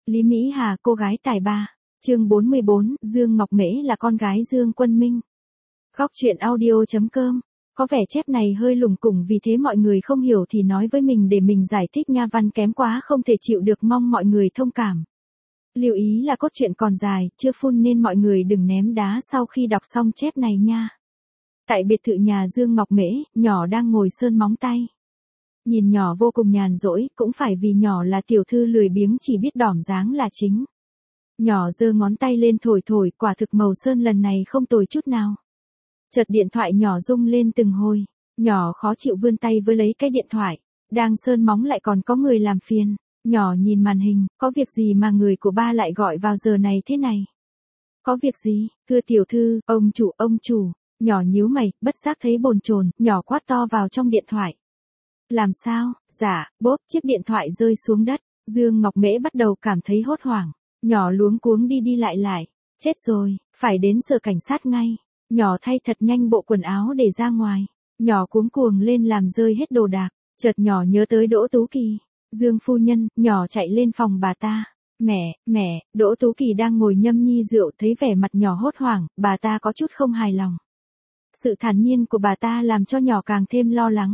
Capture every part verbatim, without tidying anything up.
Lý Mỹ Hà, cô gái tài ba. Chương bốn mươi bốn, Dương Ngọc Mễ là con gái Dương Quân Minh. Góc truyện audio.com. Có vẻ chép này hơi lủng củng, vì thế mọi người không hiểu thì nói với mình để mình giải thích nha, văn kém quá không thể chịu được, mong mọi người thông cảm. Lưu ý là cốt truyện còn dài, chưa full nên mọi người đừng ném đá sau khi đọc xong chép này nha. Tại biệt thự nhà Dương Ngọc Mễ, nhỏ đang ngồi sơn móng tay. Nhìn nhỏ vô cùng nhàn rỗi, cũng phải vì nhỏ là tiểu thư lười biếng chỉ biết đỏm dáng là chính. Nhỏ giơ ngón tay lên thổi thổi, quả thực màu sơn lần này không tồi chút nào. Chợt điện thoại nhỏ rung lên từng hồi, nhỏ khó chịu vươn tay với lấy cái điện thoại, đang sơn móng lại còn có người làm phiền. Nhỏ nhìn màn hình, có việc gì mà người của ba lại gọi vào giờ này thế này? Có việc gì, thưa tiểu thư, ông chủ, ông chủ. Nhỏ nhíu mày, bất giác thấy bồn chồn, nhỏ quát to vào trong điện thoại. Làm sao? Dạ, bốp, chiếc điện thoại rơi xuống đất. Dương Ngọc Mễ bắt đầu cảm thấy hốt hoảng. Nhỏ luống cuống đi đi lại lại. Chết rồi, phải đến sở cảnh sát ngay. Nhỏ thay thật nhanh bộ quần áo để ra ngoài. Nhỏ cuống cuồng lên làm rơi hết đồ đạc. Chợt nhỏ nhớ tới Đỗ Tú Kỳ. Dương phu nhân, nhỏ chạy lên phòng bà ta. Mẹ, mẹ, Đỗ Tú Kỳ đang ngồi nhâm nhi rượu, thấy vẻ mặt nhỏ hốt hoảng, bà ta có chút không hài lòng. Sự thản nhiên của bà ta làm cho nhỏ càng thêm lo lắng.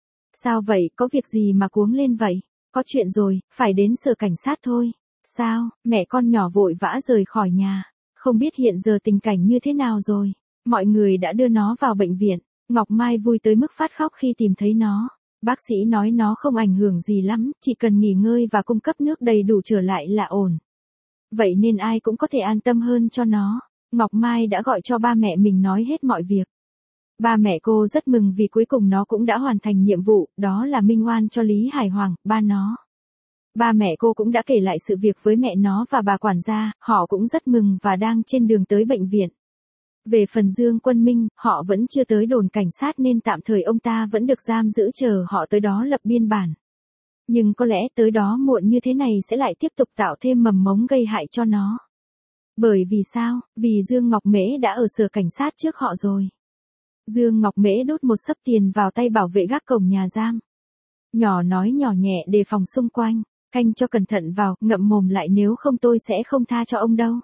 Sao vậy, có việc gì mà cuống lên vậy? Có chuyện rồi, phải đến sở cảnh sát thôi. Sao, mẹ con nhỏ vội vã rời khỏi nhà. Không biết hiện giờ tình cảnh như thế nào rồi. Mọi người đã đưa nó vào bệnh viện. Ngọc Mai vui tới mức phát khóc khi tìm thấy nó. Bác sĩ nói nó không ảnh hưởng gì lắm, chỉ cần nghỉ ngơi và cung cấp nước đầy đủ trở lại là ổn. Vậy nên ai cũng có thể an tâm hơn cho nó. Ngọc Mai đã gọi cho ba mẹ mình nói hết mọi việc. Ba mẹ cô rất mừng vì cuối cùng nó cũng đã hoàn thành nhiệm vụ, đó là minh oan cho Lý Hải Hoàng, ba nó. Ba mẹ cô cũng đã kể lại sự việc với mẹ nó và bà quản gia, họ cũng rất mừng và đang trên đường tới bệnh viện. Về phần Dương Quân Minh, họ vẫn chưa tới đồn cảnh sát nên tạm thời ông ta vẫn được giam giữ chờ họ tới đó lập biên bản. Nhưng có lẽ tới đó muộn như thế này sẽ lại tiếp tục tạo thêm mầm mống gây hại cho nó. Bởi vì sao? Vì Dương Ngọc Mễ đã ở sở cảnh sát trước họ rồi. Dương Ngọc Mễ đút một xấp tiền vào tay bảo vệ gác cổng nhà giam. Nhỏ nói nhỏ nhẹ đề phòng xung quanh, canh cho cẩn thận vào, ngậm mồm lại, nếu không tôi sẽ không tha cho ông đâu.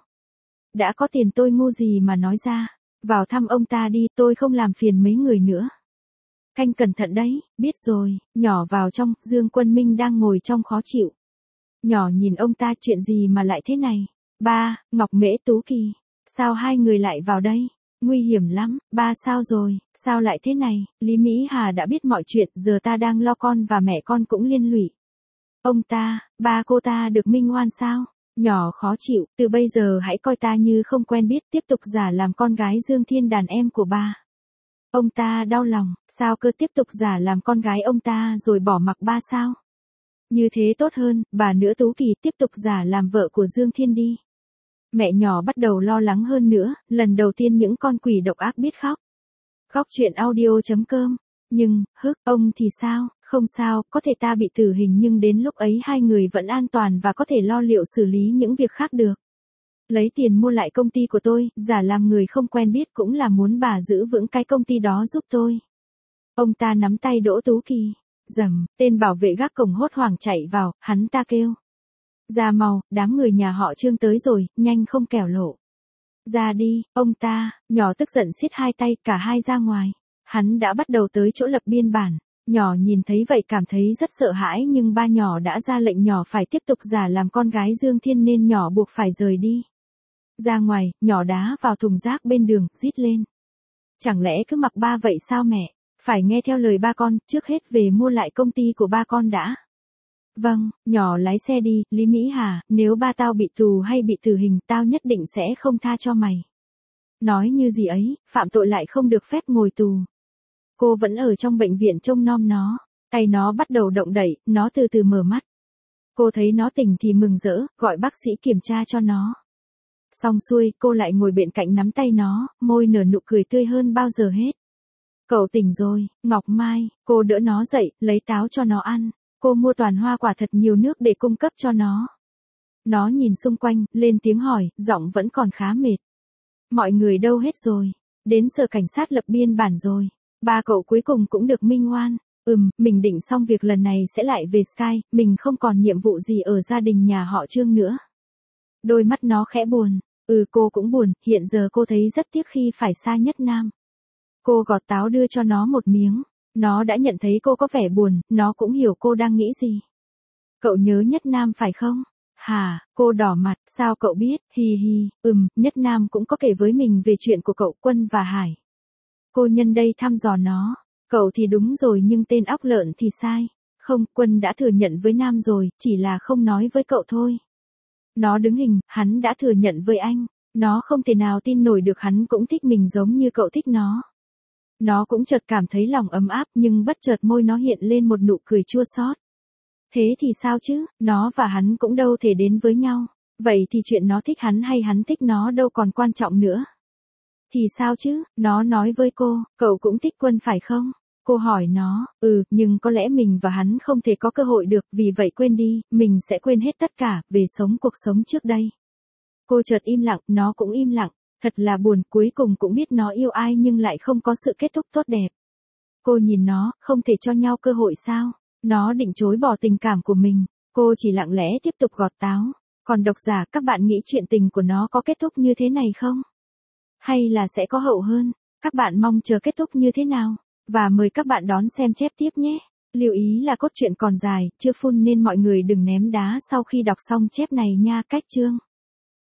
Đã có tiền tôi ngu gì mà nói ra, vào thăm ông ta đi, tôi không làm phiền mấy người nữa. Canh cẩn thận đấy, biết rồi. Nhỏ vào trong, Dương Quân Minh đang ngồi trong khó chịu. Nhỏ nhìn ông ta, chuyện gì mà lại thế này? Ba, Ngọc Mễ, Tú Kỳ, sao hai người lại vào đây? Nguy hiểm lắm, ba sao rồi, sao lại thế này? Lý Mỹ Hà đã biết mọi chuyện, giờ ta đang lo con và mẹ con cũng liên lụy. Ông ta, ba cô ta được minh oan sao? Nhỏ khó chịu, từ bây giờ hãy coi ta như không quen biết, tiếp tục giả làm con gái Dương Thiên đàn em của ba. Ông ta đau lòng, sao cơ, tiếp tục giả làm con gái ông ta rồi bỏ mặc ba sao? Như thế tốt hơn, bà nữa Tú Kỳ tiếp tục giả làm vợ của Dương Thiên đi. Mẹ nhỏ bắt đầu lo lắng hơn nữa, lần đầu tiên những con quỷ độc ác biết khóc. Góc truyện audio.com. Nhưng, hức, ông thì sao? Không sao, có thể ta bị tử hình nhưng đến lúc ấy hai người vẫn an toàn và có thể lo liệu xử lý những việc khác được. Lấy tiền mua lại công ty của tôi, giả làm người không quen biết cũng là muốn bà giữ vững cái công ty đó giúp tôi. Ông ta nắm tay Đỗ Tú Kỳ. Rầm, tên bảo vệ gác cổng hốt hoảng chạy vào, hắn ta kêu. Ra mau, đám người nhà họ Trương tới rồi, nhanh không kẻo lộ. Ra đi, ông ta, nhỏ tức giận siết hai tay, cả hai ra ngoài. Hắn đã bắt đầu tới chỗ lập biên bản. Nhỏ nhìn thấy vậy cảm thấy rất sợ hãi, nhưng ba nhỏ đã ra lệnh nhỏ phải tiếp tục giả làm con gái Dương Thiên nên nhỏ buộc phải rời đi. Ra ngoài, nhỏ đá vào thùng rác bên đường, rít lên. Chẳng lẽ cứ mặc ba vậy sao mẹ? Phải nghe theo lời ba con, trước hết về mua lại công ty của ba con đã. Vâng, nhỏ lái xe đi, Lý Mỹ Hà, nếu ba tao bị tù hay bị tử hình, tao nhất định sẽ không tha cho mày. Nói như gì ấy, phạm tội lại không được phép ngồi tù. Cô vẫn ở trong bệnh viện trông nom nó, tay nó bắt đầu động đậy, nó từ từ mở mắt. Cô thấy nó tỉnh thì mừng rỡ, gọi bác sĩ kiểm tra cho nó. Xong xuôi, cô lại ngồi bên cạnh nắm tay nó, môi nở nụ cười tươi hơn bao giờ hết. Cậu tỉnh rồi, Ngọc Mai, cô đỡ nó dậy, lấy táo cho nó ăn. Cô mua toàn hoa quả thật nhiều nước để cung cấp cho nó. Nó nhìn xung quanh, lên tiếng hỏi, giọng vẫn còn khá mệt. Mọi người đâu hết rồi? Đến sở cảnh sát lập biên bản rồi. Ba cậu cuối cùng cũng được minh oan. Ừm, mình định xong việc lần này sẽ lại về Sky, mình không còn nhiệm vụ gì ở gia đình nhà họ Trương nữa. Đôi mắt nó khẽ buồn. Ừ, cô cũng buồn, hiện giờ cô thấy rất tiếc khi phải xa Nhất Nam. Cô gọt táo đưa cho nó một miếng. Nó đã nhận thấy cô có vẻ buồn, nó cũng hiểu cô đang nghĩ gì. Cậu nhớ Nhất Nam phải không? Hả, cô đỏ mặt, sao cậu biết, hi hi, ừm, Nhất Nam cũng có kể với mình về chuyện của cậu Quân và Hải. Cô nhân đây thăm dò nó, cậu thì đúng rồi nhưng tên óc lợn thì sai. Không, Quân đã thừa nhận với Nam rồi, chỉ là không nói với cậu thôi. Nó đứng hình, hắn đã thừa nhận với anh, nó không thể nào tin nổi được hắn cũng thích mình giống như cậu thích nó. Nó cũng chợt cảm thấy lòng ấm áp nhưng bất chợt môi nó hiện lên một nụ cười chua xót. Thế thì sao chứ, nó và hắn cũng đâu thể đến với nhau. Vậy thì chuyện nó thích hắn hay hắn thích nó đâu còn quan trọng nữa. Thì sao chứ, nó nói với cô, cậu cũng thích Quân phải không? Cô hỏi nó, ừ, nhưng có lẽ mình và hắn không thể có cơ hội được, vì vậy quên đi, mình sẽ quên hết tất cả, về sống cuộc sống trước đây. Cô chợt im lặng, nó cũng im lặng, thật là buồn, cuối cùng cũng biết nó yêu ai nhưng lại không có sự kết thúc tốt đẹp. Cô nhìn nó, không thể cho nhau cơ hội sao? Nó định chối bỏ tình cảm của mình, cô chỉ lặng lẽ tiếp tục gọt táo. Còn độc giả, các bạn nghĩ chuyện tình của nó có kết thúc như thế này không? Hay là sẽ có hậu hơn? Các bạn mong chờ kết thúc như thế nào? Và mời các bạn đón xem chép tiếp nhé. Lưu ý là cốt truyện còn dài, chưa full nên mọi người đừng ném đá sau khi đọc xong chép này nha. Cách chương